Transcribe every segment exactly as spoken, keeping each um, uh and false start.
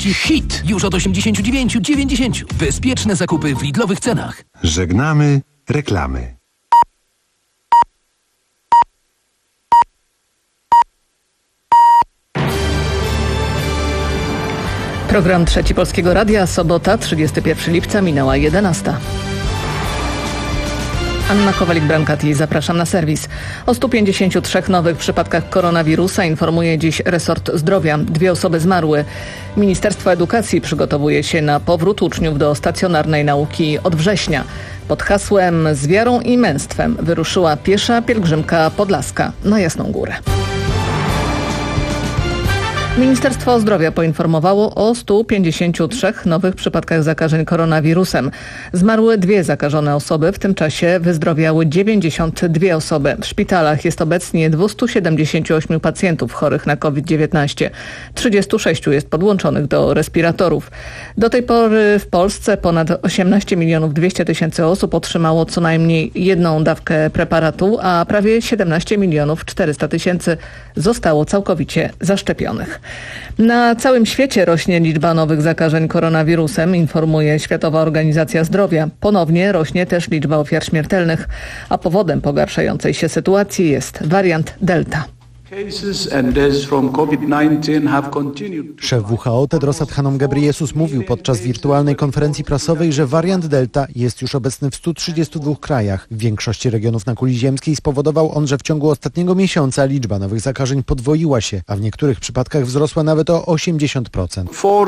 żywności hit już od osiemdziesiąt dziewięć dziewięćdziesiąt. Bezpieczne zakupy w Lidlowych cenach. Żegnamy reklamy. Program Trzeci Polskiego Radia, sobota, trzydziestego pierwszego lipca, minęła jedenasta. Anna Kowalik-Brankati, zapraszam na serwis. O stu pięćdziesięciu trzech nowych przypadkach koronawirusa informuje dziś resort zdrowia. Dwie osoby zmarły. Ministerstwo Edukacji przygotowuje się na powrót uczniów do stacjonarnej nauki od września. Pod hasłem Z wiarą i męstwem wyruszyła piesza pielgrzymka podlaska na Jasną Górę. Ministerstwo Zdrowia poinformowało o stu pięćdziesięciu trzech nowych przypadkach zakażeń koronawirusem. Zmarły dwie zakażone osoby, w tym czasie wyzdrowiały dziewięćdziesiąt dwie osoby. W szpitalach jest obecnie dwieście siedemdziesiąt osiem pacjentów chorych na COVID dziewiętnaście. trzydziestu sześciu jest podłączonych do respiratorów. Do tej pory w Polsce ponad osiemnaście milionów dwieście tysięcy osób otrzymało co najmniej jedną dawkę preparatu, a prawie siedemnaście milionów czterysta tysięcy zostało całkowicie zaszczepionych. Na całym świecie rośnie liczba nowych zakażeń koronawirusem, informuje Światowa Organizacja Zdrowia. Ponownie rośnie też liczba ofiar śmiertelnych, a powodem pogarszającej się sytuacji jest wariant Delta. Szef W H O Tedros Adhanom Ghebreyesus mówił podczas wirtualnej konferencji prasowej, że wariant Delta jest już obecny w stu trzydziestu dwóch krajach. W większości regionów na kuli ziemskiej spowodował on, że w ciągu ostatniego miesiąca liczba nowych zakażeń podwoiła się, a w niektórych przypadkach wzrosła nawet o osiemdziesiąt procent.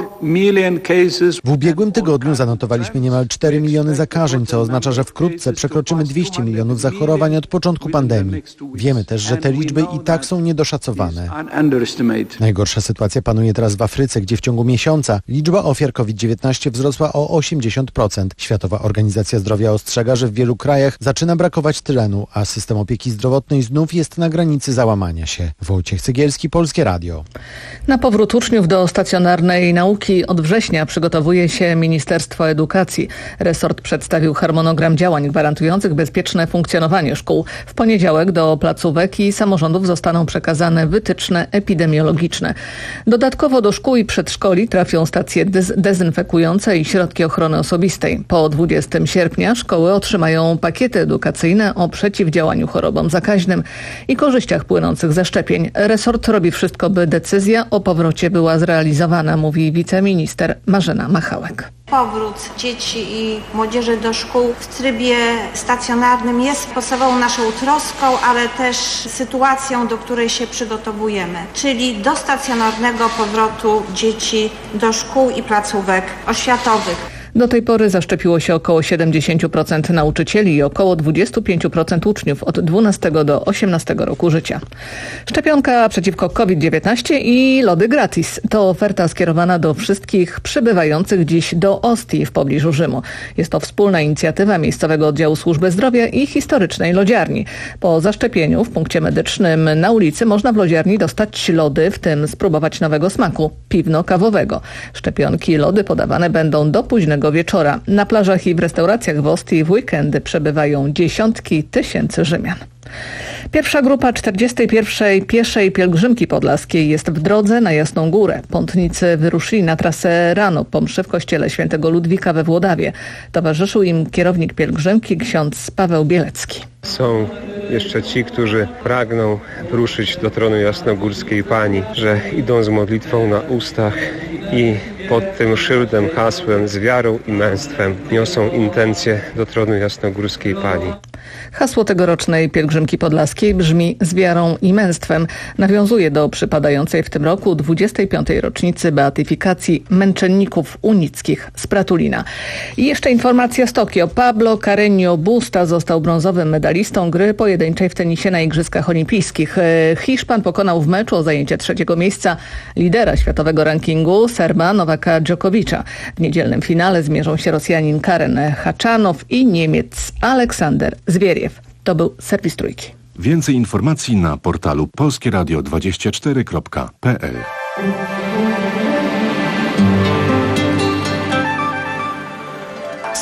W ubiegłym tygodniu zanotowaliśmy niemal cztery miliony zakażeń, co oznacza, że wkrótce przekroczymy dwieście milionów zachorowań od początku pandemii. Wiemy też, że te liczby i tak są nie doszacowane. Najgorsza sytuacja panuje teraz w Afryce, gdzie w ciągu miesiąca liczba ofiar COVID dziewiętnaście wzrosła o osiemdziesiąt procent. Światowa Organizacja Zdrowia ostrzega, że w wielu krajach zaczyna brakować tlenu, a system opieki zdrowotnej znów jest na granicy załamania się. Wojciech Cegielski, Polskie Radio. Na powrót uczniów do stacjonarnej nauki od września przygotowuje się Ministerstwo Edukacji. Resort przedstawił harmonogram działań gwarantujących bezpieczne funkcjonowanie szkół. W poniedziałek do placówek i samorządów zostaną przekazane przekazane wytyczne epidemiologiczne. Dodatkowo do szkół i przedszkoli trafią stacje dez- dezynfekujące i środki ochrony osobistej. Po dwudziestego sierpnia szkoły otrzymają pakiety edukacyjne o przeciwdziałaniu chorobom zakaźnym i korzyściach płynących ze szczepień. Resort robi wszystko, by decyzja o powrocie była zrealizowana, mówi wiceminister Marzena Machałek. Powrót dzieci i młodzieży do szkół w trybie stacjonarnym jest podstawową naszą troską, ale też sytuacją, do której się przygotowujemy, czyli do stacjonarnego powrotu dzieci do szkół i placówek oświatowych. Do tej pory zaszczepiło się około siedemdziesiąt procent nauczycieli i około dwadzieścia pięć procent uczniów od dwunastego do osiemnastego roku życia. Szczepionka przeciwko COVID dziewiętnaście i lody gratis. To oferta skierowana do wszystkich przybywających dziś do Ostii w pobliżu Rzymu. Jest to wspólna inicjatywa Miejscowego Oddziału Służby Zdrowia i historycznej lodziarni. Po zaszczepieniu w punkcie medycznym na ulicy można w lodziarni dostać lody, w tym spróbować nowego smaku piwno-kawowego. Szczepionki i lody podawane będą do późnego wieczora. Na plażach i w restauracjach w Ostii w weekendy przebywają dziesiątki tysięcy Rzymian. Pierwsza grupa czterdziestej pierwszej pieszej pielgrzymki podlaskiej jest w drodze na Jasną Górę. Pątnicy wyruszyli na trasę rano po mszy w kościele świętego Ludwika we Włodawie. Towarzyszył im kierownik pielgrzymki ksiądz Paweł Bielecki. Są jeszcze ci, którzy pragną ruszyć do tronu jasnogórskiej Pani, że idą z modlitwą na ustach i pod tym szyldem, hasłem z wiarą i męstwem niosą intencje do tronu jasnogórskiej Pani. Hasło tegorocznej pielgrzymki podlaskiej brzmi z wiarą i męstwem. Nawiązuje do przypadającej w tym roku dwudziestej piątej rocznicy beatyfikacji męczenników unickich z Pratulina. I jeszcze informacja z Tokio. Pablo Carreño Busta został brązowym medalistą gry pojedynczej w tenisie na Igrzyskach Olimpijskich. Hiszpan pokonał w meczu o zajęcie trzeciego miejsca lidera światowego rankingu Serba Nowaka Dżokowicza. W niedzielnym finale zmierzą się Rosjanin Karen Haczanow i Niemiec Aleksander Zwieriew. To był serwis Trójki. Więcej informacji na portalu polskie radio dwadzieścia cztery kropka p l.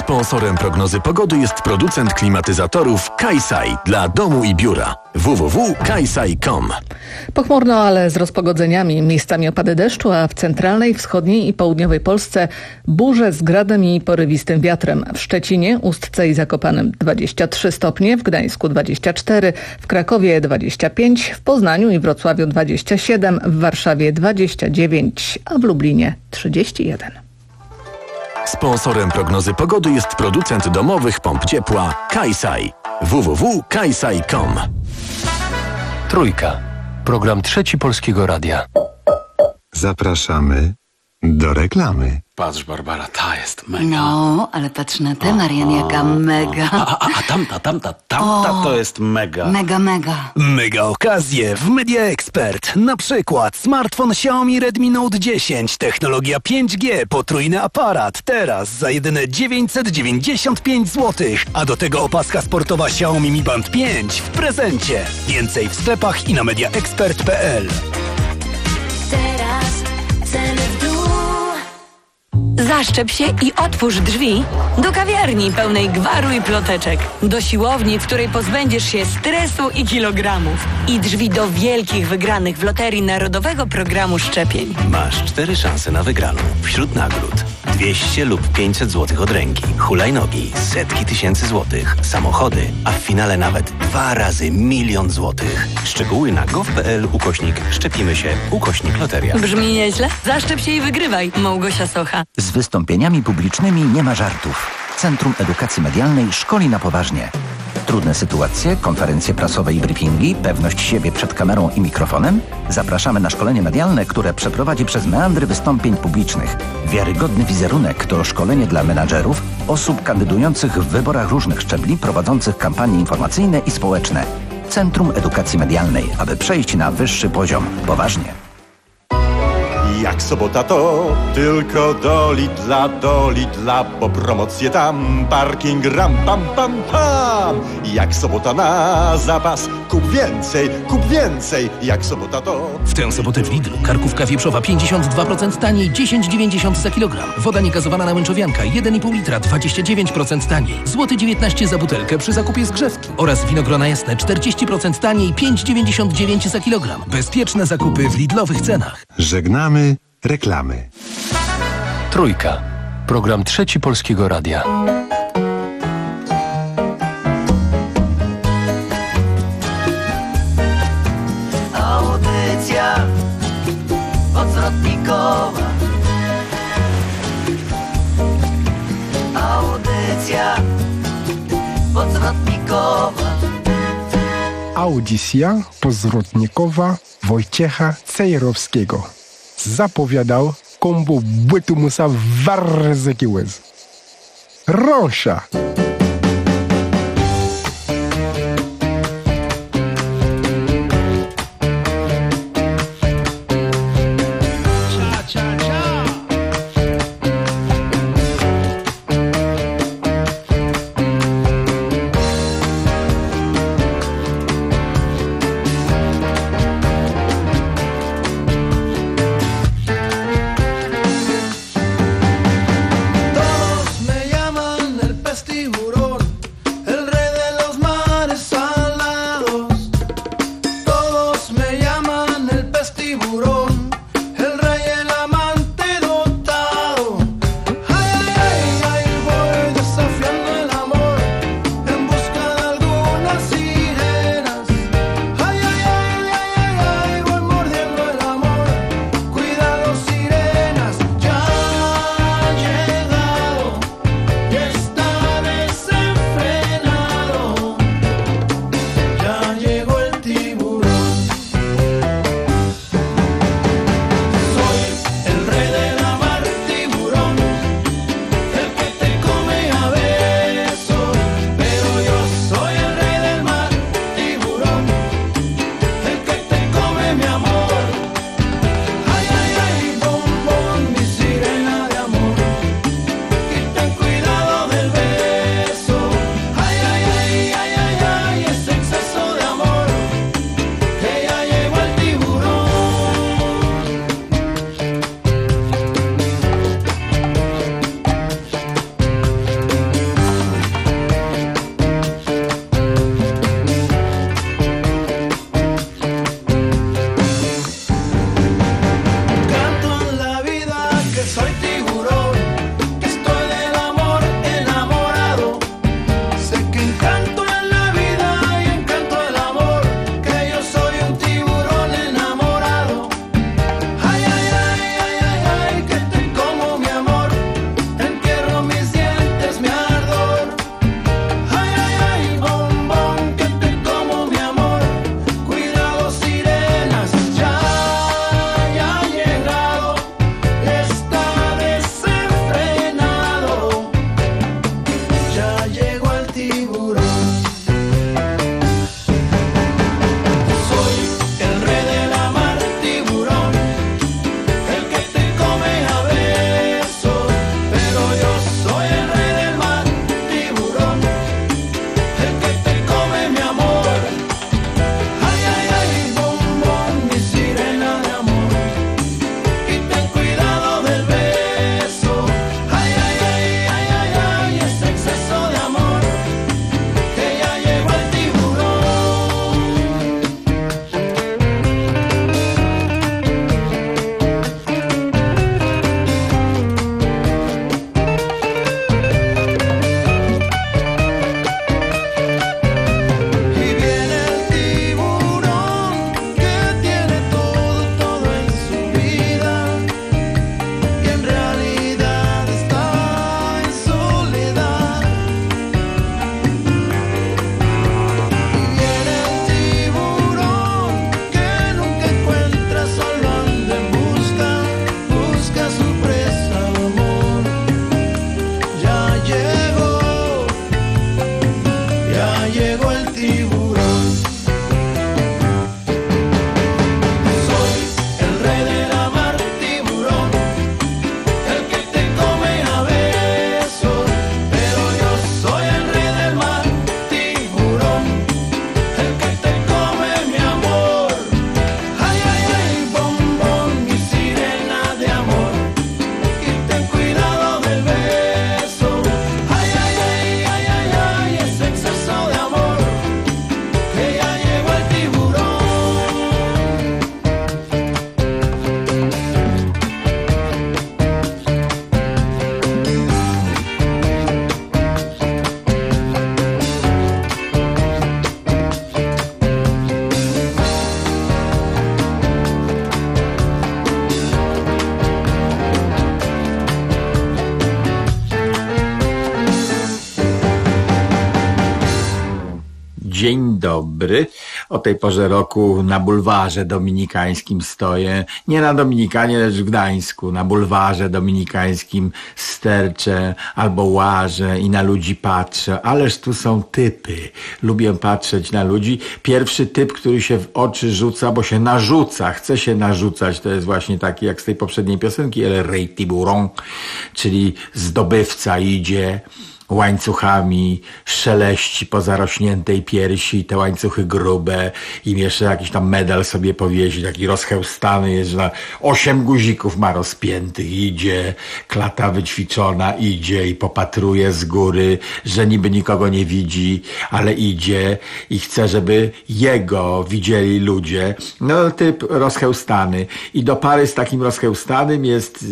Sponsorem prognozy pogody jest producent klimatyzatorów Kaisai dla domu i biura. w w w kropka kaisai kropka com. Pochmurno, ale z rozpogodzeniami. Miejscami opady deszczu, a w centralnej, wschodniej i południowej Polsce burze z gradem i porywistym wiatrem. W Szczecinie, Ustce i Zakopanem dwadzieścia trzy stopnie, w Gdańsku dwadzieścia cztery, w Krakowie dwadzieścia pięć, w Poznaniu i Wrocławiu dwadzieścia siedem, w Warszawie dwadzieścia dziewięć, a w Lublinie trzydzieści jeden. Sponsorem prognozy pogody jest producent domowych pomp ciepła Kaisai. w w w kropka kaisai kropka com. Trójka. Program Trzeci Polskiego Radia. Zapraszamy do reklamy. Patrz, Barbara, ta jest mega. No, ale patrz na tę, Marian, jaka mega. A, a, a tamta, tamta, tamta O, to jest mega. Mega, mega. Mega okazje w Media Expert. Na przykład smartfon Xiaomi Redmi Note dziesięć, technologia pięć G, potrójny aparat. Teraz za jedyne dziewięćset dziewięćdziesiąt pięć złotych. A do tego opaska sportowa Xiaomi Mi Band pięć w prezencie. Więcej w sklepach i na mediaexpert kropka p l. Teraz ceny w dół. Zaszczep się i otwórz drzwi do kawiarni pełnej gwaru i ploteczek. Do siłowni, w której pozbędziesz się stresu i kilogramów. I drzwi do wielkich wygranych w Loterii Narodowego Programu Szczepień. Masz cztery szanse na wygraną. Wśród nagród dwieście lub pięćset złotych od ręki, hulajnogi, setki tysięcy złotych, samochody, a w finale nawet dwa razy milion złotych. Szczegóły na gov kropka p l ukośnik szczepimy się ukośnik loteria. Brzmi nieźle? Zaszczep się i wygrywaj. Małgosia Socha. Z wystąpieniami publicznymi nie ma żartów. Centrum Edukacji Medialnej szkoli na poważnie. Trudne sytuacje, konferencje prasowe i briefingi, pewność siebie przed kamerą i mikrofonem? Zapraszamy na szkolenie medialne, które przeprowadzi przez meandry wystąpień publicznych. Wiarygodny wizerunek to szkolenie dla menadżerów, osób kandydujących w wyborach różnych szczebli, prowadzących kampanie informacyjne i społeczne. Centrum Edukacji Medialnej, aby przejść na wyższy poziom. Poważnie. Jak sobota to tylko do Lidla, do Lidla, bo promocje tam, parking ram, pam, pam, pam. Jak sobota na zapas, kup więcej, kup więcej, jak sobota to... W tę sobotę w Lidlu karkówka wieprzowa pięćdziesiąt dwa procent taniej, dziesięć dziewięćdziesiąt za kilogram. Woda niegazowana na Łęczowianka jeden i pół litra, dwadzieścia dziewięć procent taniej. Złoty dziewiętnaście za butelkę przy zakupie zgrzewki. Oraz winogrona jasne czterdzieści procent taniej, pięć dziewięćdziesiąt dziewięć za kilogram. Bezpieczne zakupy w Lidlowych cenach. Żegnamy reklamy. Trójka. Program Trzeci Polskiego Radia. Audycja odwrotnikowa. Audycja odwrotnikowa. Audycja pozwrotnikowa Wojciecha Cejrowskiego. Zapowiadał kombo bytu musa warzyki łez. Rosza! Dzień dobry. O tej porze roku na bulwarze dominikańskim stoję. Nie na Dominikanie, lecz w Gdańsku. Na bulwarze dominikańskim sterczę albo łażę i na ludzi patrzę. Ależ tu są typy. Lubię patrzeć na ludzi. Pierwszy typ, który się w oczy rzuca, bo się narzuca. Chce się narzucać. To jest właśnie taki jak z tej poprzedniej piosenki El Rey Tiburon, czyli zdobywca idzie łańcuchami, szeleści po zarośniętej piersi, te łańcuchy grube i jeszcze jakiś tam medal sobie powiesi, taki rozchełstany jest, że na osiem guzików ma rozpiętych, idzie, klata wyćwiczona, idzie i popatruje z góry, że niby nikogo nie widzi, ale idzie i chce, żeby jego widzieli ludzie. No typ rozchełstany i do pary z takim rozchełstanym jest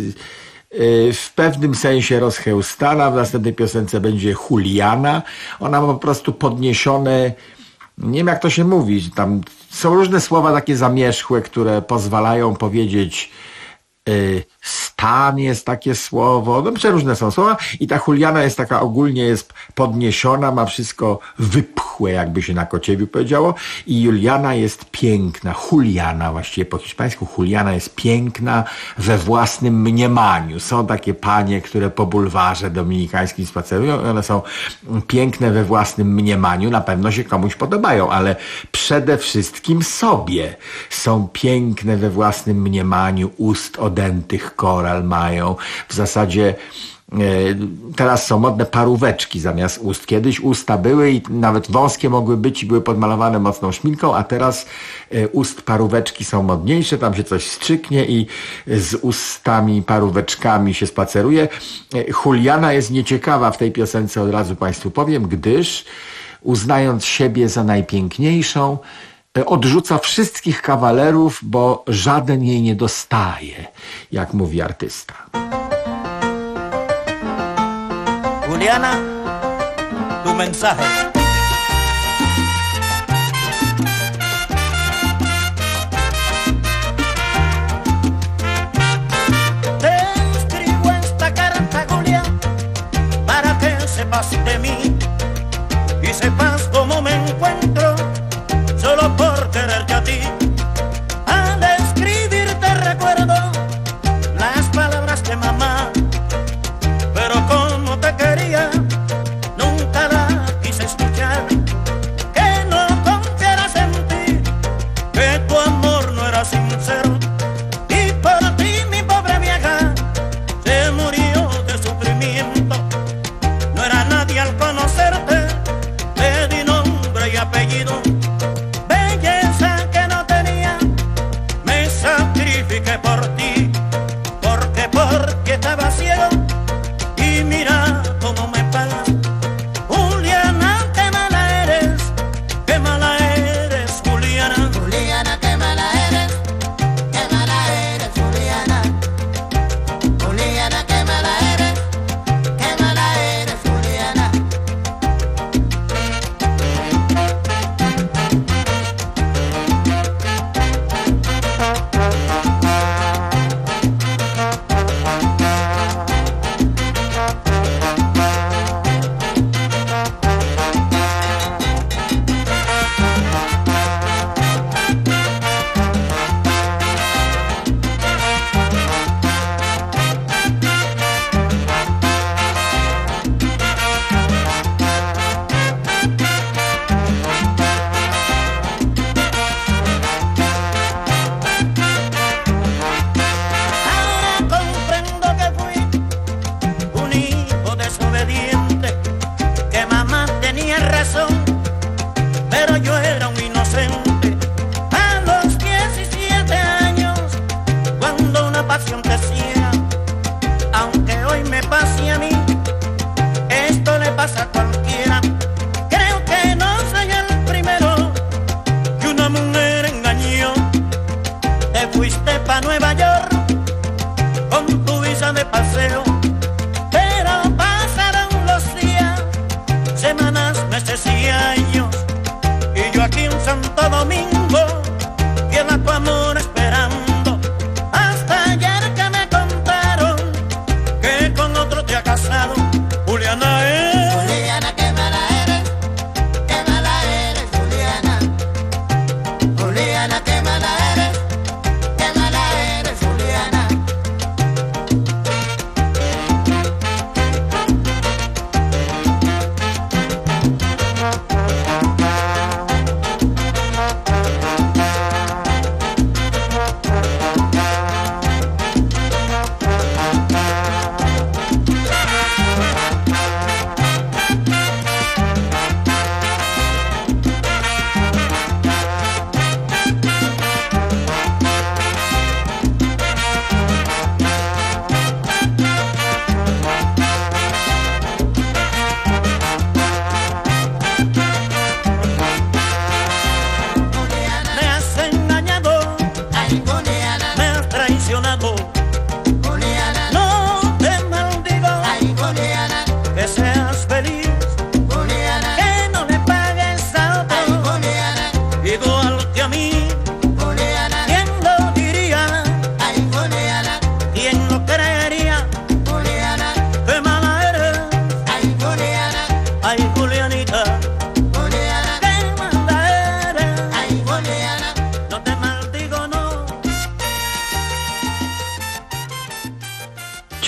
w pewnym sensie rozchełstana, w następnej piosence będzie Juliana. Ona ma po prostu podniesione, nie wiem jak to się mówi, tam są różne słowa takie zamierzchłe, które pozwalają powiedzieć y, stan jest takie słowo, no przeróżne są słowa i ta Juliana jest taka ogólnie jest podniesiona, ma wszystko wypchłe, jakby się na Kociewiu powiedziało i Juliana jest piękna, Juliana właściwie po hiszpańsku, Juliana jest piękna we własnym mniemaniu. Są takie panie, które po bulwarze dominikańskim spacerują i one są piękne we własnym mniemaniu, na pewno się komuś podobają, ale przede wszystkim sobie są piękne we własnym mniemaniu, ust odętych koral mają. W zasadzie e, teraz są modne paróweczki zamiast ust. Kiedyś usta były i nawet wąskie mogły być i były podmalowane mocną szminką, a teraz e, ust paróweczki są modniejsze, tam się coś strzyknie i z ustami paróweczkami się spaceruje. E, Juliana jest nieciekawa w tej piosence, od razu Państwu powiem, gdyż uznając siebie za najpiękniejszą, odrzuca wszystkich kawalerów, bo żaden jej nie dostaje, jak mówi artysta. Juliana, tu mensaje. Te escribo esta carta, Julia, para que sepas de mí y sepas cómo me encuentro. Solo por quererte a ti, al escribirte recuerdo las palabras de mamá, pero como te quería, nunca la quise escuchar, que no confiaras en ti, que tu amor no era sincero, y por ti mi pobre vieja se murió de sufrimiento, no era nadie al conocerte, te di nombre y apellido. Que por ti, porque porque estaba ciego y mira cómo me paga. Juliana, qué mala eres, qué mala eres, Juliana. Juliana, qué mala eres, qué mala eres, Juliana. Juliana, qué mala eres, qué mala eres, Juliana. Pero yo era un inocente a los diecisiete años, cuando una pasión te ciega, aunque hoy me pase a mí, esto le pasa a cualquiera. Creo que no soy el primero que una mujer engañó. Te fuiste pa' Nueva York con tu visa de paseo, pero pasaron los días, semanas, meses y años, y yo aquí en Santo Domingo, fiel a tu amor esperando, hasta ayer que me contaron que con otro te ha casado. Juliana es Juliana, qué mala eres, qué mala eres, Juliana.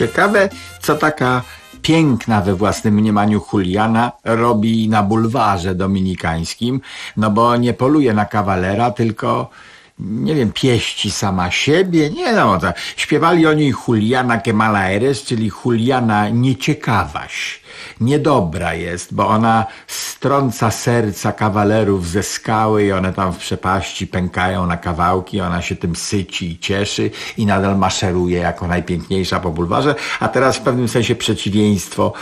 Ciekawe, co taka piękna we własnym mniemaniu Juliana robi na bulwarze dominikańskim, no bo nie poluje na kawalera, tylko, nie wiem, pieści sama siebie, nie no, to śpiewali o niej Juliana que mala eres, czyli Juliana nieciekawaś. Niedobra jest, bo ona strąca serca kawalerów ze skały i one tam w przepaści pękają na kawałki, ona się tym syci i cieszy i nadal maszeruje jako najpiękniejsza po bulwarze, a teraz w pewnym sensie przeciwieństwo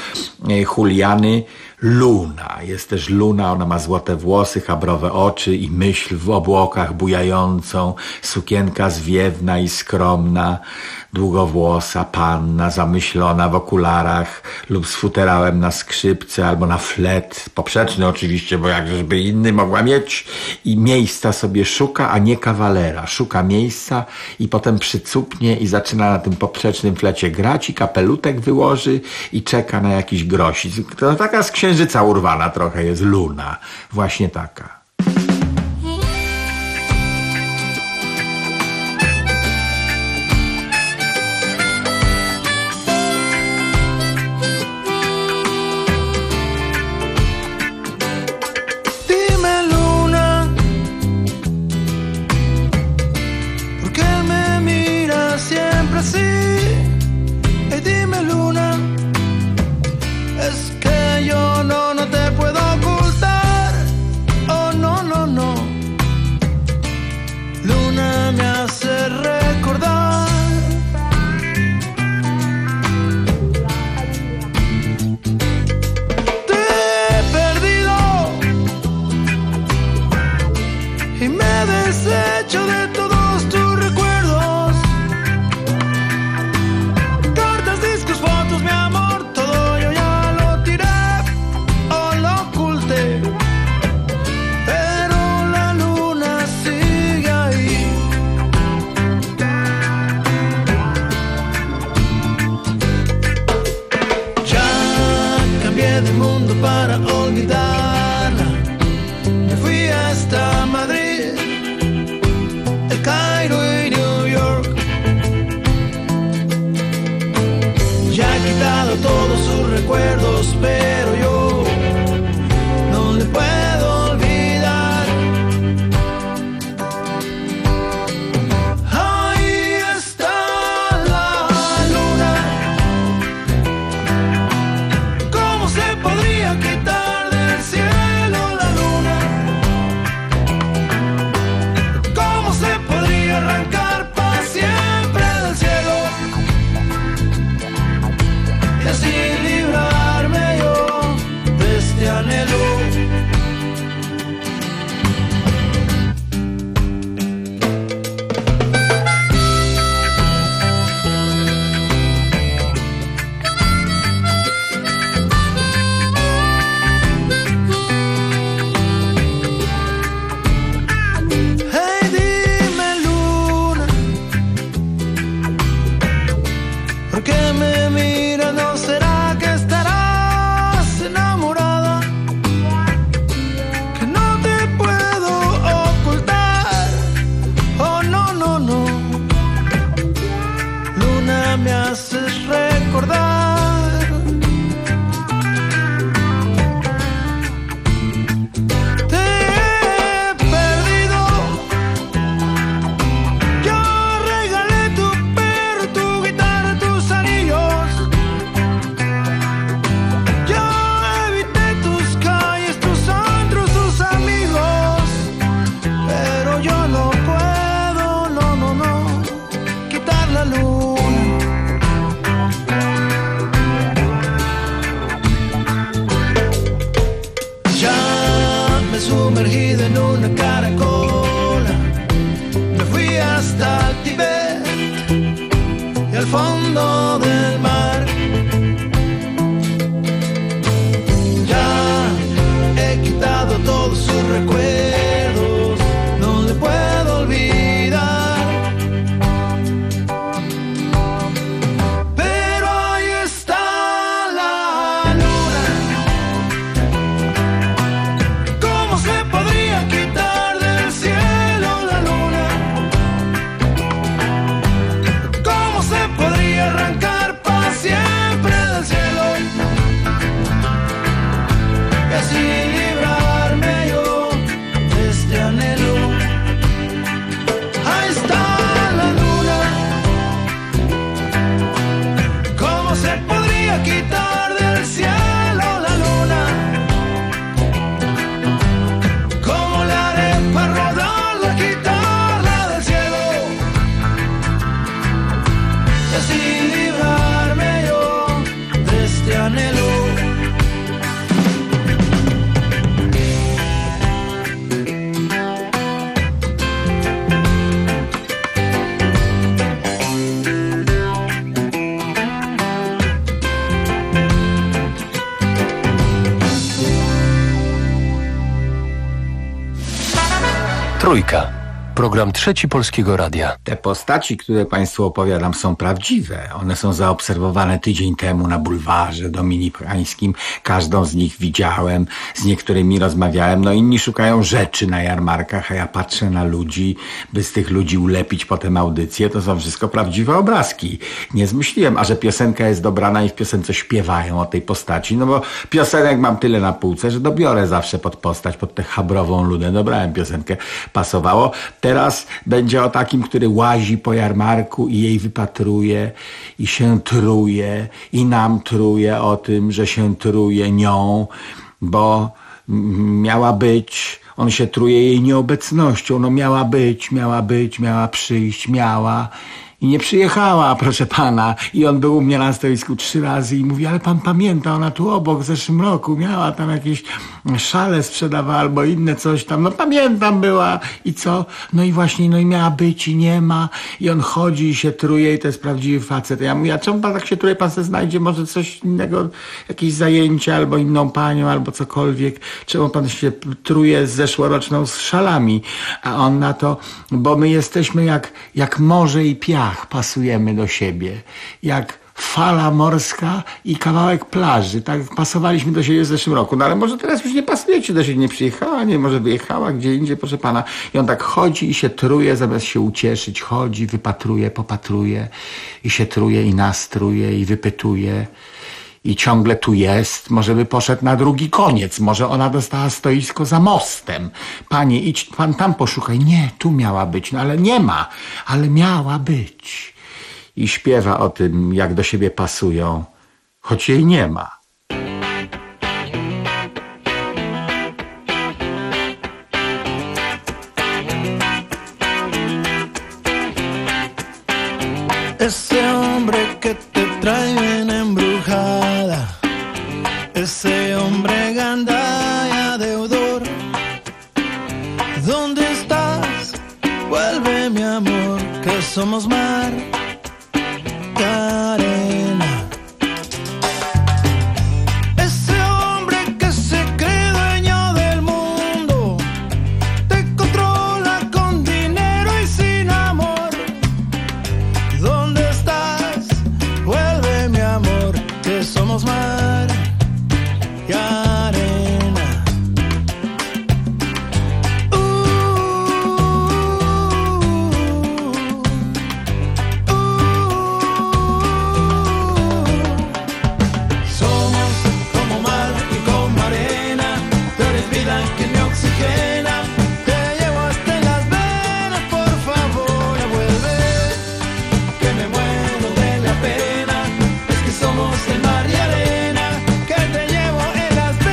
Juliany, Luna. Jest też Luna, ona ma złote włosy, chabrowe oczy i myśl w obłokach bujającą, sukienka zwiewna i skromna, długowłosa panna zamyślona w okularach lub z futerałem na skrzypce albo na flet, poprzeczny oczywiście, bo jakżeby inny mogła mieć, i miejsca sobie szuka, a nie kawalera. Szuka miejsca i potem przycupnie i zaczyna na tym poprzecznym flecie grać i kapelutek wyłoży i czeka na jakiś grosik. To taka z księżyca urwana trochę jest Luna. Właśnie taka. ¿Por qué me mira? ¿No será Trójka. Program Trzeci Polskiego Radia. Te postaci, które Państwu opowiadam, są prawdziwe. One są zaobserwowane tydzień temu na bulwarze dominikańskim. Każdą z nich widziałem, z niektórymi rozmawiałem. No inni szukają rzeczy na jarmarkach, a ja patrzę na ludzi, by z tych ludzi ulepić potem audycję. To są wszystko prawdziwe obrazki. Nie zmyśliłem, a że piosenka jest dobrana i w piosence śpiewają o tej postaci. No bo piosenek mam tyle na półce, że dobiorę zawsze pod postać, pod tę chabrową ludę. Dobrałem piosenkę, pasowało. Teraz będzie o takim, który łazi po jarmarku i jej wypatruje i się truje i nam truje o tym, że się truje nią, bo miała być, on się truje jej nieobecnością, no miała być, miała być, miała przyjść, miała i nie przyjechała, proszę pana. I on był u mnie na stoisku trzy razy i mówi, ale pan pamięta, ona tu obok w zeszłym roku miała tam jakieś szale sprzedawała albo inne coś tam. No pamiętam, była i co? No i właśnie, no i miała być i nie ma. I on chodzi i się truje i to jest prawdziwy facet. Ja mówię, a czemu pan tak się truje? Pan se znajdzie może coś innego, jakieś zajęcie albo inną panią, albo cokolwiek. Czemu pan się truje z zeszłoroczną z szalami? A on na to, bo my jesteśmy jak, jak morze i piach. Pasujemy do siebie, jak fala morska i kawałek plaży. Tak pasowaliśmy do siebie w zeszłym roku. No ale może teraz już nie pasujecie do siebie, nie przyjechała, nie, może wyjechała gdzie indziej, proszę pana. I on tak chodzi i się truje, zamiast się ucieszyć. Chodzi, wypatruje, popatruje i się truje i nastruje i wypytuje. I ciągle tu jest, może by poszedł na drugi koniec, może ona dostała stoisko za mostem. Panie, idź pan tam poszukaj. Nie, tu miała być, no ale nie ma, ale miała być. I śpiewa o tym, jak do siebie pasują, choć jej nie ma. Ese hombre que te trae bien embrujada, ese hombre gandalla deudor, ¿dónde estás? Vuelve mi amor, que somos mar y arena. Ese hombre que se cree dueño del mundo, te controla con dinero y sin amor. ¿Dónde estás? Vuelve mi amor, que somos mar y arena. Uh, uh, Somos como mar y como arena, tú eres vida que me oxigena. Te llevo hasta en las venas, por favor, vuelve, que me muero de la pena. Es que somos el mar y arena, que te llevo en las venas.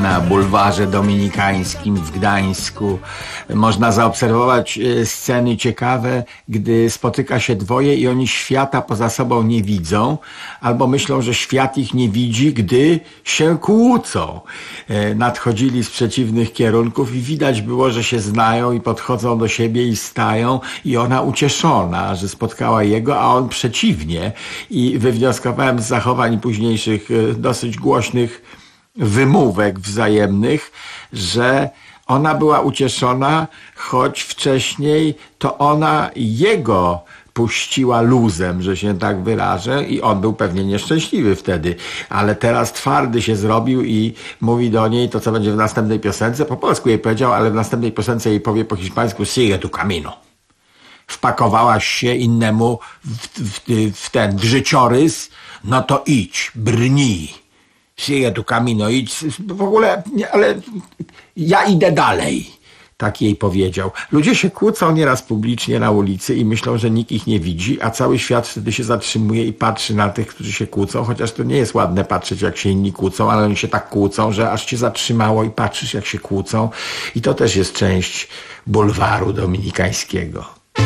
na bulwarze dominikańskim w Gdańsku. Można zaobserwować sceny ciekawe, gdy spotyka się dwoje i oni świata poza sobą nie widzą, albo myślą, że świat ich nie widzi, gdy się kłócą. Nadchodzili z przeciwnych kierunków i widać było, że się znają i podchodzą do siebie i stają i ona ucieszona, że spotkała jego, a on przeciwnie. I wywnioskowałem z zachowań późniejszych dosyć głośnych wymówek wzajemnych, że ona była ucieszona, choć wcześniej to ona jego puściła luzem, że się tak wyrażę, i on był pewnie nieszczęśliwy wtedy, ale teraz twardy się zrobił i mówi do niej to, co będzie w następnej piosence. Po polsku jej powiedział, ale w następnej piosence jej powie po hiszpańsku sigue tu camino. Wpakowałaś się innemu w, w, w ten w życiorys, no to idź, brnij. Sigue tu camino, idź, w ogóle, ale ja idę dalej. Tak jej powiedział. Ludzie się kłócą nieraz publicznie na ulicy i myślą, że nikt ich nie widzi, a cały świat wtedy się zatrzymuje i patrzy na tych, którzy się kłócą, chociaż to nie jest ładne patrzeć, jak się inni kłócą, ale oni się tak kłócą, że aż cię zatrzymało i patrzysz, jak się kłócą. I to też jest część bulwaru dominikańskiego.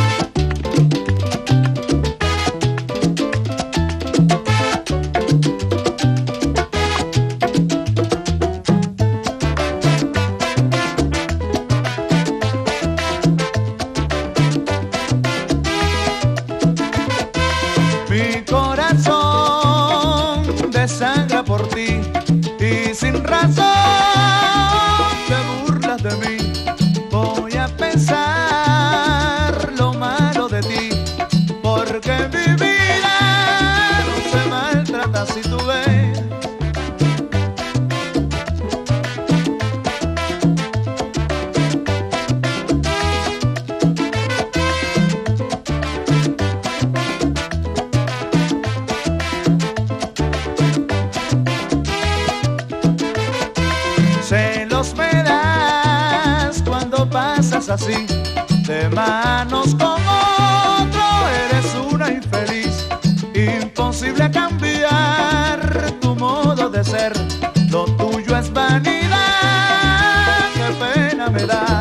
Así, de manos con otro, eres una infeliz. Imposible cambiar tu modo de ser. Lo tuyo es vanidad, qué pena me da.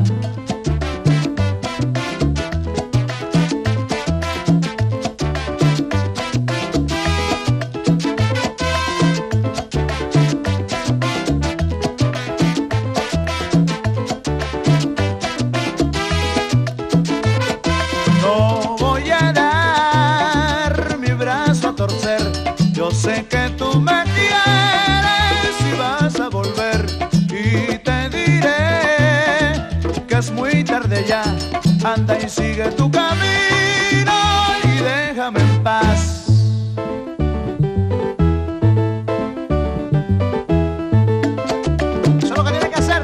Sé que tú me quieres y vas a volver, y te diré que es muy tarde ya. Anda y sigue tu camino y déjame en paz. Eso es lo que tiene que hacer.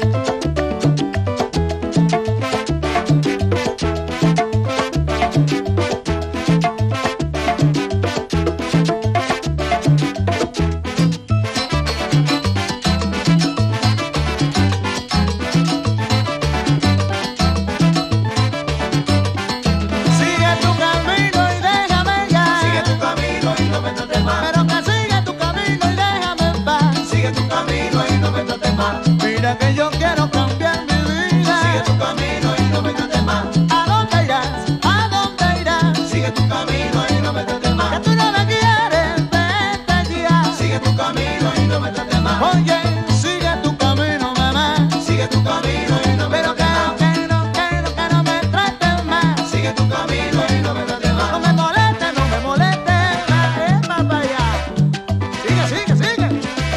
Mira que yo quiero cambiar mi vida. Sigue tu camino y no me trates más. ¿A dónde irás? ¿A dónde irás? Sigue tu camino y no me trates más. Que tú no me quieres, vete ya. Sigue tu camino y no me trates más. Oye, sigue tu camino, mamá. Sigue tu camino y no me trates más. Pero que no, que no, que no me trates más. Sigue tu camino y no me trates más. No me molestes, no me molestes más. Es más para allá. Sigue, sigue, sigue.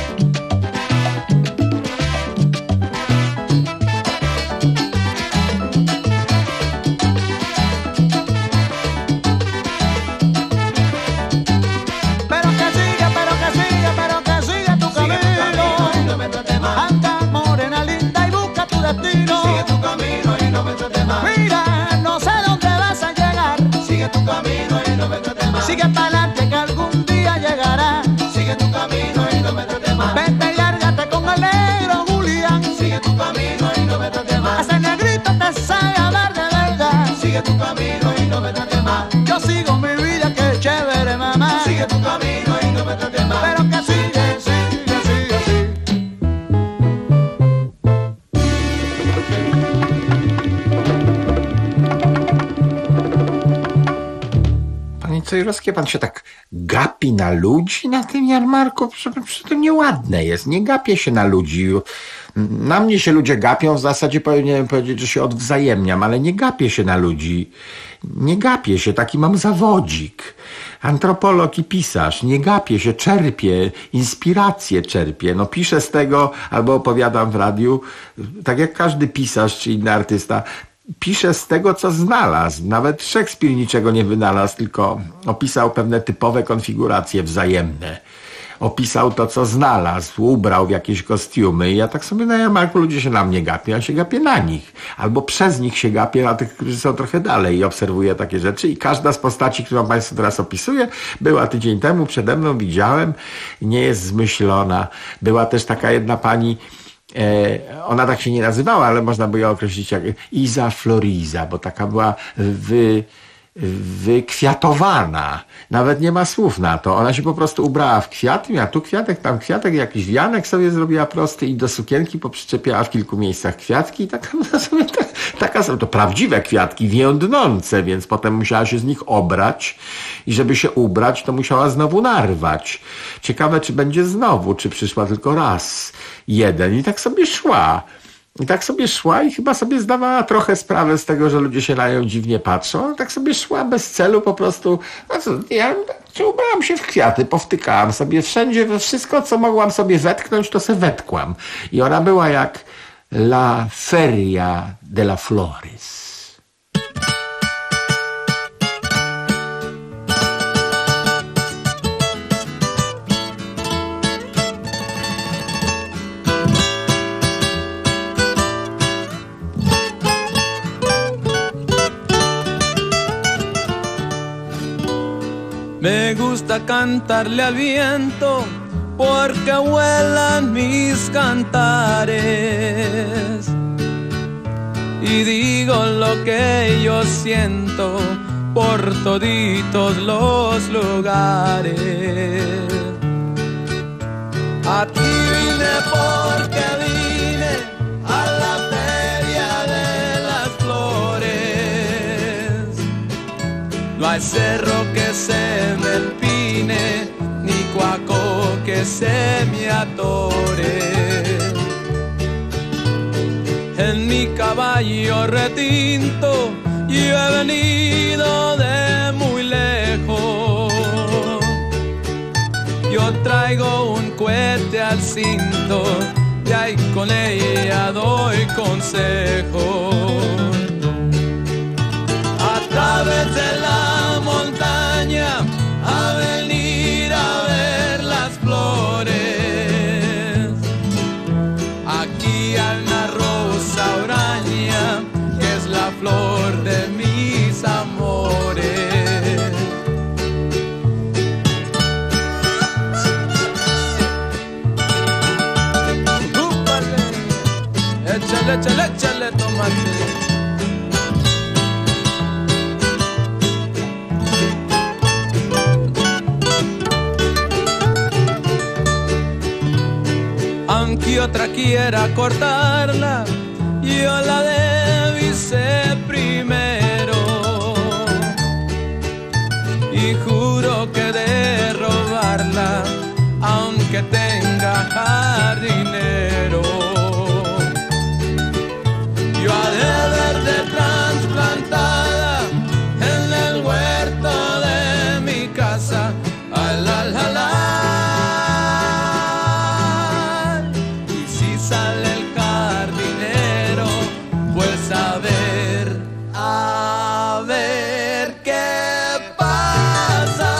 Sigue tu camino y no me trates más. Mira, no sé dónde vas a llegar. Sigue tu camino y no me trates más. Sigue para adelante que algún día llegará. Sigue tu camino y no me trates más. Vete y lárgate con el negro Julián. Sigue tu camino y no me trates más. Ese negrito te sabe hablar de verdad. Sigue tu camino y no me trates más. Yo sigo mi vida, que chévere, mamá. Sigue tu camino y no me trates más. Pero que sigue, sigue, sigue, sigue. Cejrowskie, pan się tak gapi na ludzi na tym jarmarku? Przecież to nieładne jest, nie gapię się na ludzi. Na mnie się ludzie gapią, w zasadzie powinienem powiedzieć, że się odwzajemniam, ale nie gapię się na ludzi. Nie gapię się, taki mam zawodzik. Antropolog i pisarz, nie gapię się, czerpię, inspirację czerpię. No piszę z tego, albo opowiadam w radiu, tak jak każdy pisarz czy inny artysta, pisze z tego, co znalazł. Nawet Szekspir niczego nie wynalazł, tylko opisał pewne typowe konfiguracje wzajemne. Opisał to, co znalazł, ubrał w jakieś kostiumy i ja tak sobie na jarmarku ludzie się na mnie gapią, ja się gapię na nich. Albo przez nich się gapię na tych, którzy są trochę dalej i obserwuję takie rzeczy i każda z postaci, którą Państwu teraz opisuję, była tydzień temu, przede mną widziałem, nie jest zmyślona. Była też taka jedna pani, e, ona tak się nie nazywała, ale można by ją określić jak Iza Floriza, bo taka była wy... wykwiatowana. Nawet nie ma słów na to. Ona się po prostu ubrała w kwiaty, miała tu kwiatek, tam kwiatek, jakiś wianek sobie zrobiła prosty i do sukienki poprzyczepiała w kilku miejscach kwiatki i taka, taka są to prawdziwe kwiatki, więdnące, więc potem musiała się z nich obrać i żeby się ubrać, to musiała znowu narwać. Ciekawe, czy będzie znowu, czy przyszła tylko raz jeden i tak sobie szła. I tak sobie szła i chyba sobie zdawała trochę sprawę z tego, że ludzie się na nią dziwnie patrzą. Tak sobie szła bez celu po prostu. No co, ja ubrałam się w kwiaty, powtykałam sobie wszędzie, we wszystko, co mogłam sobie wetknąć, to se wetkłam. I ona była jak La Feria de la Flores. Me gusta cantarle al viento porque vuelan mis cantares y digo lo que yo siento por toditos los lugares. A ti vine porque vine a la feria de las flores. No hay cerro que se me empine, ni cuaco que se me atore. En mi caballo retinto yo he venido de muy lejos. Yo traigo un cohete al cinto y ahí con ella doy consejos. A través de la montaña a venir a ver las flores. Aquí hay una rosa oraña que es la flor de mis amores. ¡Úpale! Échale, échale, échale, tomate. Aunque otra quiera cortarla, yo la divisé primero. Y juro que de robarla, aunque tenga jardinero. Yo ha de verde trasplantada en el huerto de mi casa. Ay, la, la, la. A ver, a ver qué pasa.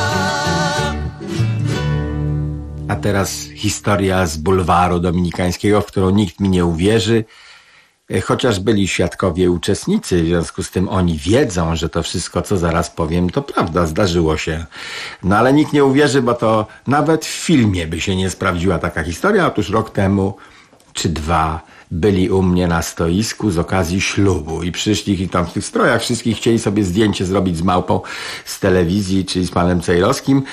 A teraz historia z bulwaru dominikańskiego, w którą nikt mi nie uwierzy, chociaż byli świadkowie uczestnicy, w związku z tym oni wiedzą, że to wszystko, co zaraz powiem, to prawda, zdarzyło się. No ale nikt nie uwierzy, bo to nawet w filmie by się nie sprawdziła taka historia. Otóż rok temu czy dwa byli u mnie na stoisku z okazji ślubu i przyszli i tam w tych strojach wszystkich chcieli sobie zdjęcie zrobić z małpą z telewizji, czyli z panem Cejrowskim.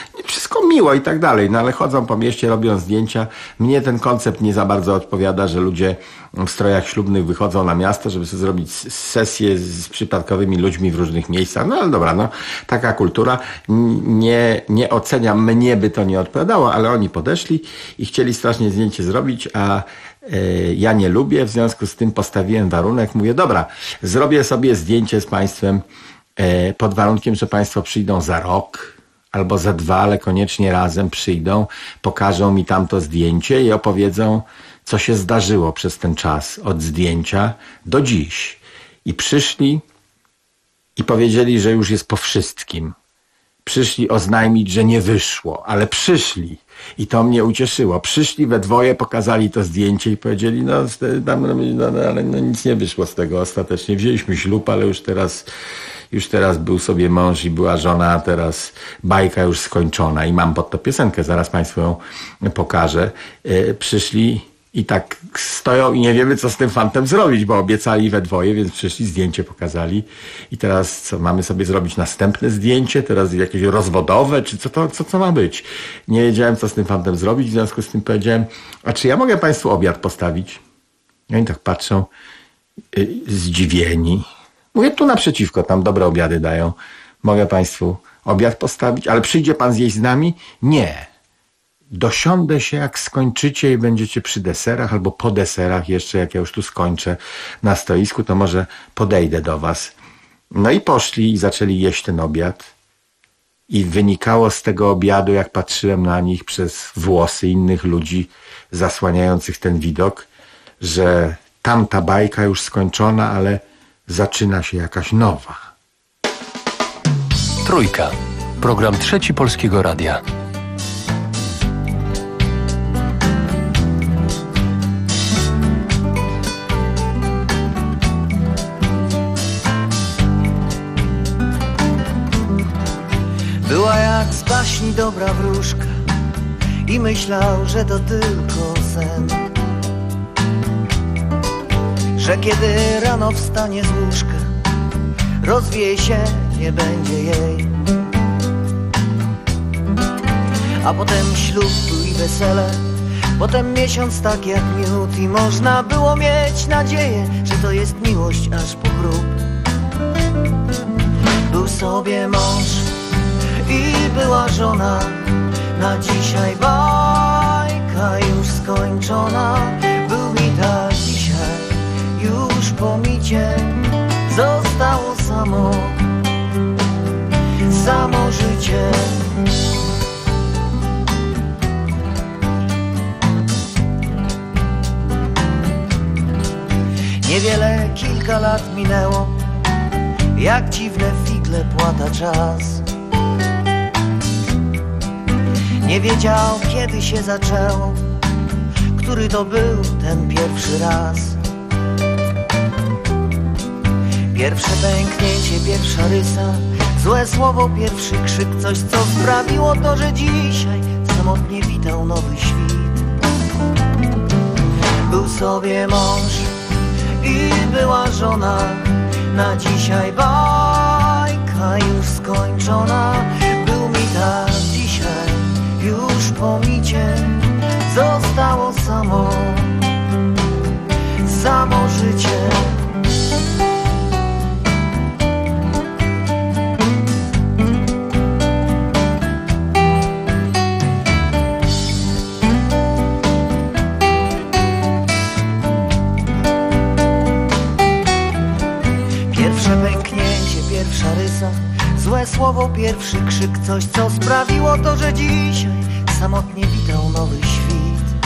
wszystko miło i tak dalej, no ale chodzą po mieście, robią zdjęcia. Mnie ten koncept nie za bardzo odpowiada, że ludzie w strojach ślubnych wychodzą na miasto, żeby sobie zrobić sesję z przypadkowymi ludźmi w różnych miejscach. No ale dobra, no taka kultura. Nie, nie oceniam, mnie by to nie odpowiadało, ale oni podeszli i chcieli strasznie zdjęcie zrobić, a e, ja nie lubię, w związku z tym postawiłem warunek. Mówię, dobra, zrobię sobie zdjęcie z państwem e, pod warunkiem, że państwo przyjdą za rok albo za dwa, ale koniecznie razem przyjdą, pokażą mi tamto zdjęcie i opowiedzą, co się zdarzyło przez ten czas od zdjęcia do dziś. I przyszli i powiedzieli, że już jest po wszystkim. Przyszli oznajmić, że nie wyszło, ale przyszli. I to mnie ucieszyło. Przyszli we dwoje, pokazali to zdjęcie i powiedzieli, no, tam, no ale no, nic nie wyszło z tego ostatecznie. Wzięliśmy ślub, ale już teraz, już teraz był sobie mąż i była żona, a teraz bajka już skończona. I mam pod to piosenkę, zaraz Państwu ją pokażę. E, przyszli i tak stoją i nie wiemy, co z tym fantem zrobić, bo obiecali we dwoje, więc przyszli, zdjęcie pokazali. I teraz co, mamy sobie zrobić następne zdjęcie, teraz jakieś rozwodowe, czy co to, co, co ma być? Nie wiedziałem, co z tym fantem zrobić, w związku z tym powiedziałem, a czy ja mogę Państwu obiad postawić? I oni tak patrzą, yy, zdziwieni. Mówię, tu naprzeciwko, tam dobre obiady dają. Mogę Państwu obiad postawić, ale przyjdzie Pan zjeść z nami? Nie. Dosiądę się, jak skończycie i będziecie przy deserach albo po deserach jeszcze, jak ja już tu skończę na stoisku, to może podejdę do was. No i poszli i zaczęli jeść ten obiad. I wynikało z tego obiadu, jak patrzyłem na nich przez włosy innych ludzi zasłaniających ten widok, że tamta bajka już skończona, ale zaczyna się jakaś nowa. Trójka. Program Trzeci Polskiego Radia. Była jak z baśni dobra wróżka i myślał, że to tylko sen, że kiedy rano wstanie z łóżka, rozwieje się, nie będzie jej. A potem ślub i wesele, potem miesiąc tak jak miód i można było mieć nadzieję, że to jest miłość aż po grób. Był sobie mąż i była żona, na dzisiaj bajka już skończona. Był mi tak dzisiaj, już po micie zostało samo, samo życie. Niewiele, kilka lat minęło, jak dziwne figle płata czas. Nie wiedział, kiedy się zaczęło, który to był ten pierwszy raz. Pierwsze pęknięcie, pierwsza rysa, złe słowo, pierwszy krzyk, coś co sprawiło to, że dzisiaj samotnie witał nowy świt. Był sobie mąż i była żona, na dzisiaj bajka już skończona. Był mi tak dzisiaj, już po micie zostało samo, samo życie. Pierwsze pęknięcie, pierwsza rysa, złe słowo, pierwszy krzyk, coś co sprawiło to, że dzisiaj samotnie witał nowy świt.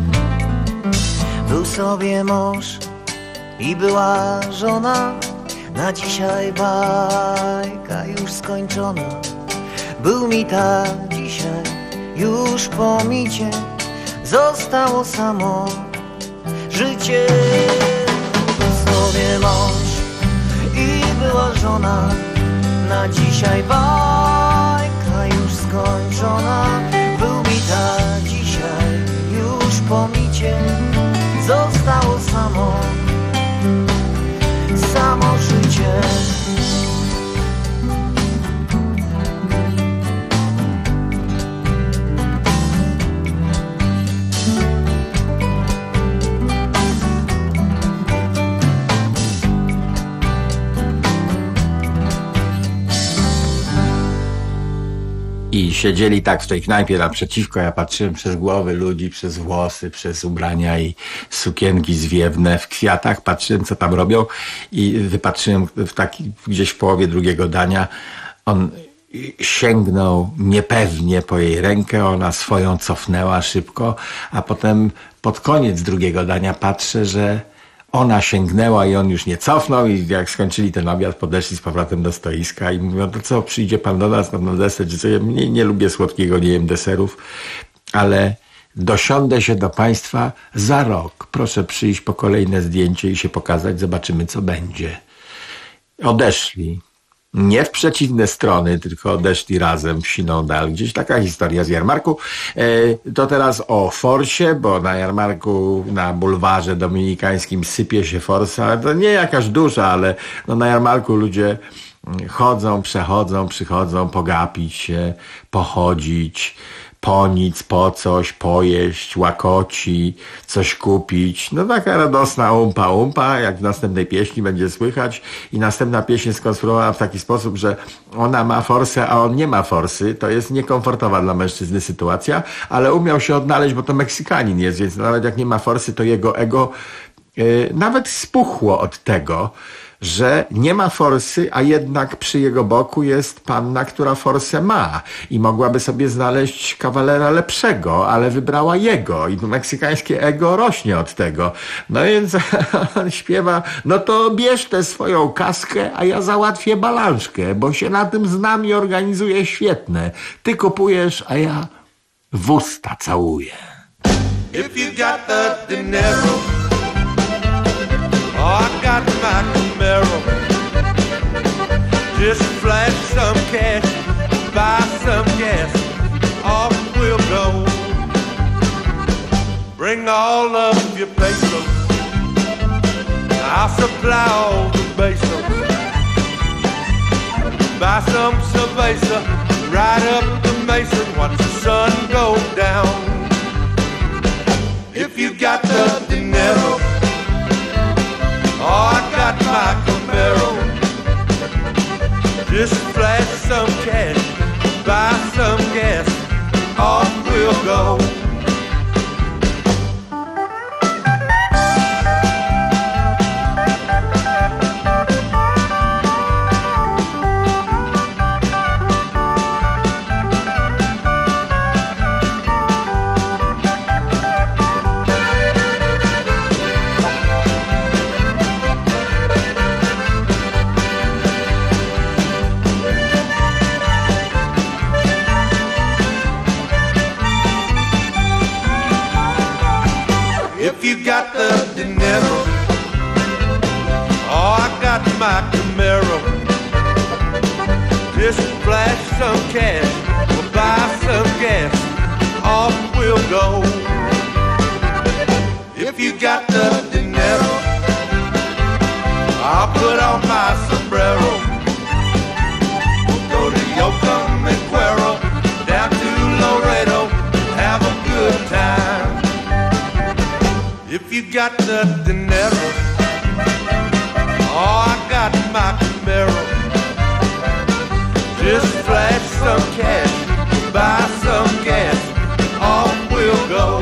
Był sobie mąż i była żona, na dzisiaj bajka już skończona. Był mi tak dzisiaj, już po micie zostało samo życie. Był sobie mąż i była żona, na dzisiaj bajka już skończona. Był mi tak dzisiaj, już po micie zostało samo, samo życie. siedzieli tak w tej knajpie naprzeciwko, ja patrzyłem przez głowy ludzi, przez włosy, przez ubrania i sukienki zwiewne w kwiatach, patrzyłem co tam robią i wypatrzyłem w taki, gdzieś w połowie drugiego dania, on sięgnął niepewnie po jej rękę, ona swoją cofnęła szybko, a potem pod koniec drugiego dania patrzę, że ona sięgnęła i on już nie cofnął i jak skończyli ten obiad, podeszli z powrotem do stoiska i mówią, to co, przyjdzie pan do nas na deser, czy co, ja nie, nie lubię słodkiego, nie jem deserów, ale dosiądę się do państwa za rok. Proszę przyjść po kolejne zdjęcie i się pokazać, zobaczymy co będzie. Odeszli. Nie w przeciwne strony, tylko odeszli razem w siną dal. Gdzieś taka historia z jarmarku. E, to teraz o forsie, bo na jarmarku, na bulwarze dominikańskim sypie się forsa. To nie jakaś duża, ale no na jarmarku ludzie chodzą, przechodzą, przychodzą, pogapić się, pochodzić, po nic, po coś, pojeść, łakoci, coś kupić. No taka radosna umpa umpa, jak w następnej pieśni będzie słychać. I następna pieśń jest skonstruowana w taki sposób, że ona ma forsę, a on nie ma forsy. To jest niekomfortowa dla mężczyzny sytuacja, ale umiał się odnaleźć, bo to Meksykanin jest, więc nawet jak nie ma forsy, to jego ego yy, nawet spuchło od tego, że nie ma forsy, a jednak przy jego boku jest panna, która forsę ma i mogłaby sobie znaleźć kawalera lepszego, ale wybrała jego i meksykańskie ego rośnie od tego. No więc on śpiewa, no to bierz tę swoją kaskę, a ja załatwię balanżkę, bo się na tym znam i organizuję świetne. Ty kupujesz, a ja w usta całuję. If you got the dinero, oh, I got my Camaro. Just flash some cash, buy some gas, off we'll go. Bring all of your pesos, I'll supply all the pesos. Buy some cerveza, ride up the mesa, watch the sun go down. If you got the dinero, oh, I got my Camaro. Just flash some cash, buy some gas, off we'll go. If you got the dinero, oh, I got my Camaro. Just flash some cash, we'll buy some gas, off we'll go. If you got the dinero, I'll put on my sombrero. We'll go to Yocum and Cuero, down to Laredo, have a good time. If you got the dinero, oh, I got my Camaro. Just flash some cash, buy some gas, off we'll go.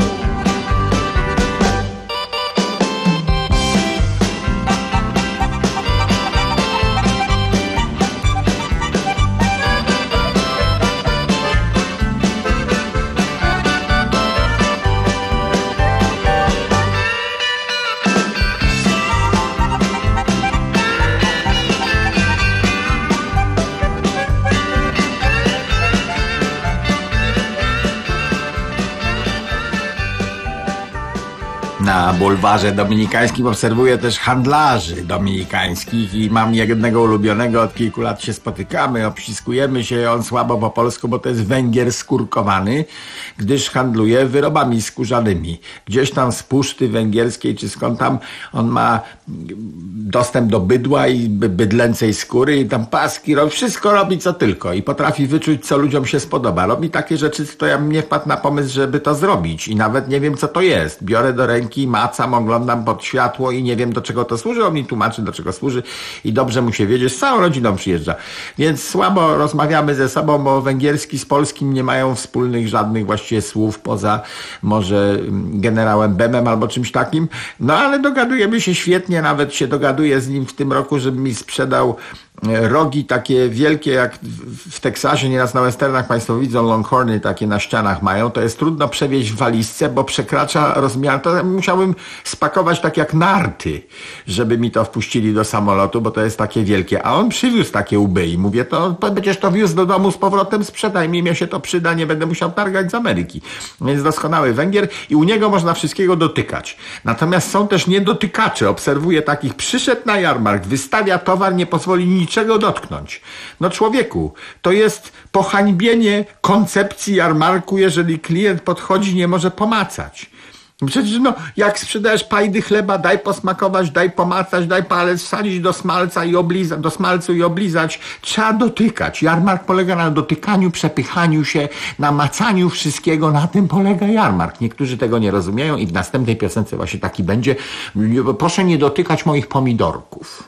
Na bulwarze dominikańskim obserwuję też handlarzy dominikańskich i mam jednego ulubionego, od kilku lat się spotykamy, obściskujemy się, on słabo po polsku, bo to jest Węgier skórkowany, gdyż handluje wyrobami skórzanymi. Gdzieś tam z Puszty Węgierskiej, czy skąd tam, on ma dostęp do bydła i bydlęcej skóry i tam paski, robi, wszystko robi co tylko i potrafi wyczuć, co ludziom się spodoba. Robi takie rzeczy, to ja mnie wpadł na pomysł, żeby to zrobić i nawet nie wiem, co to jest. Biorę do ręki wielki, macam, oglądam pod światło i nie wiem, do czego to służy. On mi tłumaczy, do czego służy i dobrze mu się wiedzie. Z całą rodziną przyjeżdża. Więc słabo rozmawiamy ze sobą, bo węgierski z polskim nie mają wspólnych żadnych właściwie słów poza może generałem Bemem albo czymś takim. No ale dogadujemy się świetnie, nawet się dogaduję z nim w tym roku, żeby mi sprzedał rogi takie wielkie jak w Teksasie, nieraz na westernach państwo widzą longhorny takie na ścianach mają, to jest trudno przewieźć w walizce, bo przekracza rozmiar, to musiałbym spakować tak jak narty, żeby mi to wpuścili do samolotu, bo to jest takie wielkie, a on przywiózł takie łby i mówię, to, to będziesz to wiózł do domu z powrotem, sprzedaj mi, mnie się to przyda, nie będę musiał targać z Ameryki. Więc doskonały Węgier i u niego można wszystkiego dotykać. Natomiast są też niedotykacze, obserwuję takich, przyszedł na jarmark, wystawia towar, nie pozwoli niczego dotknąć. No człowieku, to jest pohańbienie koncepcji jarmarku, jeżeli klient podchodzi, nie może pomacać. Przecież no, jak sprzedajesz pajdy chleba, daj posmakować, daj pomacać, daj palec wsadzić do smalca i oblizać, do smalcu i oblizać. Trzeba dotykać. Jarmark polega na dotykaniu, przepychaniu się, na macaniu wszystkiego. Na tym polega jarmark. Niektórzy tego nie rozumieją i w następnej piosence właśnie taki będzie. Proszę nie dotykać moich pomidorków.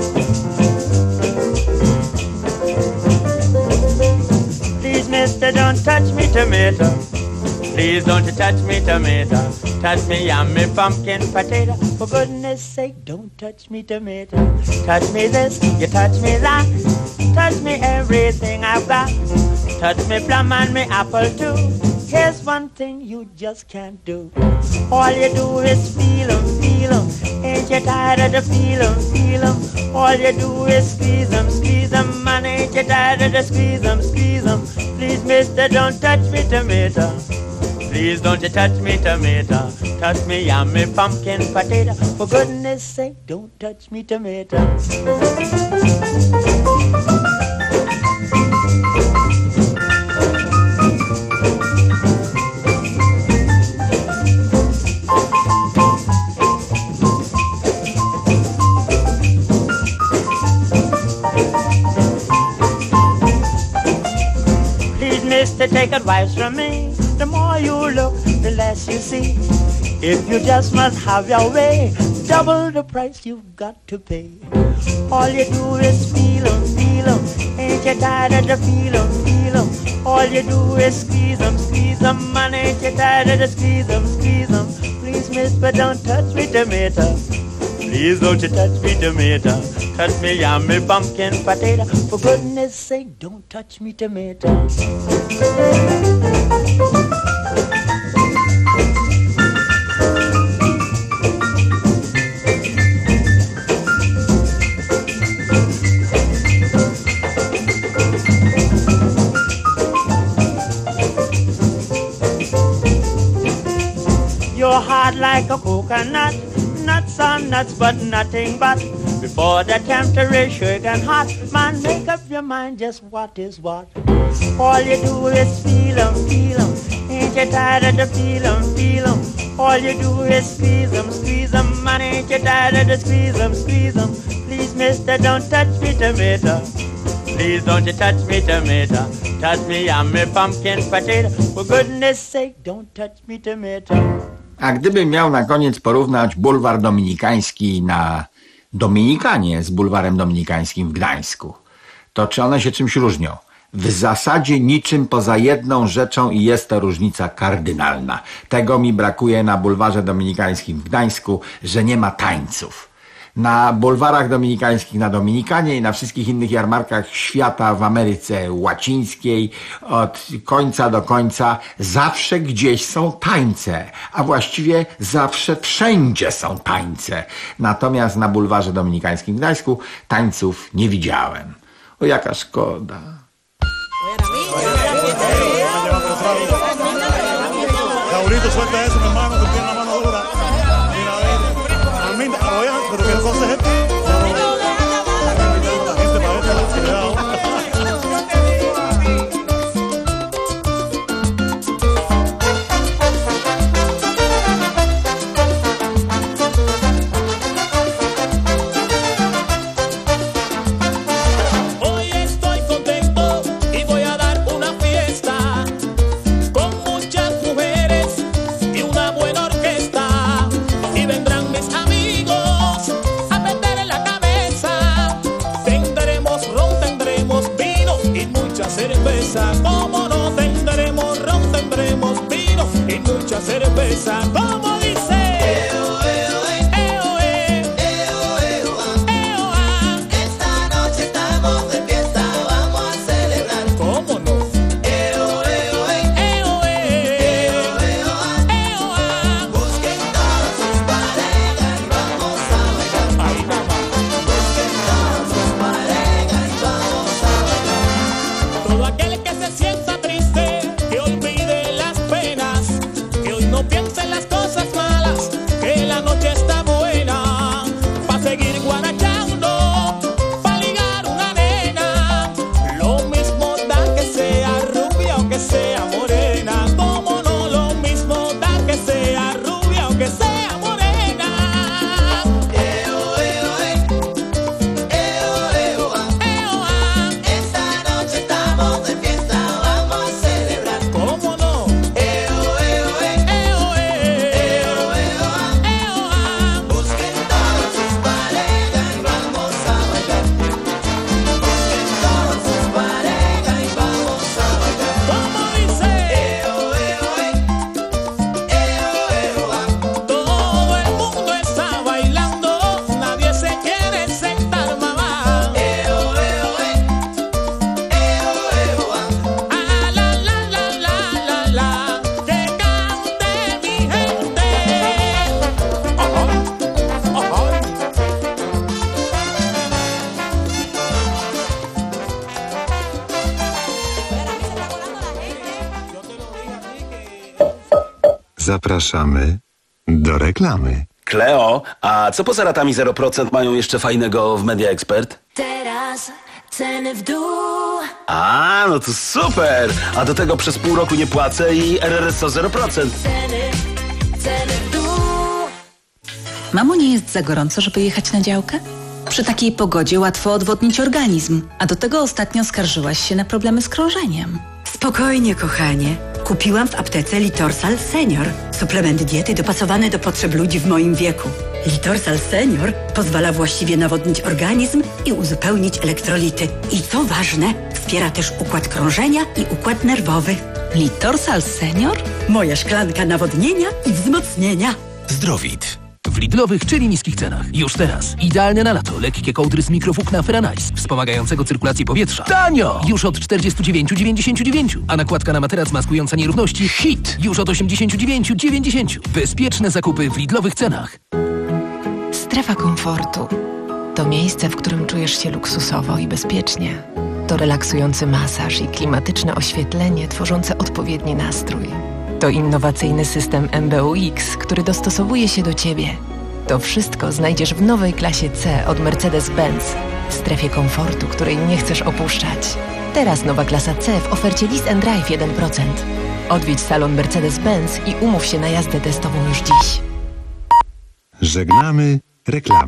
Please, mister, don't touch me tomato. Please don't you touch me tomato. Touch me yummy pumpkin potato. For goodness sake, don't touch me tomato. Touch me this, you touch me that. Touch me everything I've got. Touch me plum and me apple too. Here's one thing you just can't do. All you do is feel 'em, feel 'em. Ain't you tired of the feel 'em, feel 'em? All you do is squeeze 'em, squeeze 'em. Man, ain't you tired of the squeeze 'em, squeeze 'em? Please, mister, don't touch me tomato. Please don't you touch me tomato. Touch me yummy pumpkin potato. For goodness sake, don't touch me tomato. Please, mister, take advice from me. The more you look, the less you see. If you just must have your way, double the price you've got to pay. All you do is feel 'em, feel 'em. Ain't you tired of the feel 'em, feel 'em? All you do is squeeze 'em, squeeze 'em. Man, ain't you tired of the squeeze 'em, squeeze 'em? Please, mister, don't touch me tomato. Please don't you touch me tomato. Touch me yummy pumpkin potato. For goodness sake, don't touch me tomato. You're hard like a coconut. Nuts are nuts, but nothing but. Before the tempter is sugar hot, man, make up your mind just what is what. All you do is feel 'em, feel 'em. Ain't you tired of the feel 'em, feel 'em? All you do is squeeze 'em, squeeze 'em. Man, ain't you tired of the squeeze 'em, squeeze 'em? Please, mister, don't touch me tomato. Please don't you touch me tomato. Touch me yummy pumpkin potato. For goodness sake, don't touch me tomato. A gdybym miał na koniec porównać bulwar dominikański na Dominikanie z bulwarem dominikańskim w Gdańsku, to czy one się czymś różnią? W zasadzie niczym poza jedną rzeczą i jest to różnica kardynalna. Tego mi brakuje na bulwarze dominikańskim w Gdańsku, że nie ma tańców. Na bulwarach dominikańskich na Dominikanie i na wszystkich innych jarmarkach świata w Ameryce Łacińskiej od końca do końca zawsze gdzieś są tańce, a właściwie zawsze wszędzie są tańce. Natomiast na bulwarze dominikańskim w Gdańsku tańców nie widziałem. O, jaka szkoda. Raulito, suelta eso, mi hermano, que tiene la mano dura. Mira, a ver, a mí, oye, pero qué cosa es esto. La gente para esto, cuidado. Hoy estoy contento y voy a dar una fiesta con muchas mujeres y una buena orquesta. mucha cerveza, como dice. Eo, eo, eo, eo, eo, eo, esta noche estamos de fiesta, vamos a celebrar. ¿Cómo no? Eo, eo, eo, eo, eo, eo, busquen todas sus parejas y vamos a bailar. Ahí nada más. Busquen todas sus parejas y vamos a bailar. Todo aquel que se sienta triste, que olvide las penas, que hoy no piense en las cosas malas, que la noche está buena, pa' seguir guarachando, pa' ligar una nena. Lo mismo da que sea rubia o que sea morena, como no, lo mismo da que sea rubia o que sea morena. Eo, eo, eo, eo, eo, esta noche estamos de fiesta, vamos a celebrar. ¿Cómo no? Eo, eo, eo, eo, eo, eo, busquen todas sus parejas y vamos a bailar. Busquen todas sus parejas y vamos a bailar. ¿Cómo dice? Eo, eo, eo, eo, todo el mundo está bailando, nadie se quiere sentar, mamá. Eo, eo, eo, eo, ah, la, la, la, la, la, la, que cante mi gente. Ajá, ajá. Zapraszamy do reklamy. Kleo, a co poza ratami zero procent mają jeszcze fajnego w Media Expert? Teraz ceny w dół. A, no to super! A do tego przez pół roku nie płacę i R R S O zero procent. Ceny, ceny w dół. Mamo, nie jest za gorąco, żeby jechać na działkę? Przy takiej pogodzie łatwo odwodnić organizm, a do tego ostatnio skarżyłaś się na problemy z krążeniem. Spokojnie, kochanie. Kupiłam w aptece Litorsal Senior. Suplement diety dopasowany do potrzeb ludzi w moim wieku. Litorsal Senior pozwala właściwie nawodnić organizm i uzupełnić elektrolity. I co ważne, wspiera też układ krążenia i układ nerwowy. Litorsal Senior? Moja szklanka nawodnienia i wzmocnienia. Zdrowit. W Lidlowych, czyli niskich cenach. Już teraz. Idealne na lato. Lekkie kołdry z mikrofukna Feranice, wspomagającego cyrkulację powietrza. Tanio! Już od czterdzieści dziewięć dziewięćdziesiąt dziewięć. A nakładka na materac maskująca nierówności Hit. Już od osiemdziesiąt dziewięć dziewięćdziesiąt. Bezpieczne zakupy w Lidlowych cenach. Strefa komfortu to miejsce, w którym czujesz się luksusowo i bezpiecznie. To relaksujący masaż i klimatyczne oświetlenie tworzące odpowiedni nastrój. To innowacyjny system M B U X, który dostosowuje się do Ciebie. To wszystko znajdziesz w nowej klasie C od Mercedes-Benz, w strefie komfortu, której nie chcesz opuszczać. Teraz nowa klasa C w ofercie Lease and Drive jeden procent. Odwiedź salon Mercedes-Benz i umów się na jazdę testową już dziś. Żegnamy reklamy.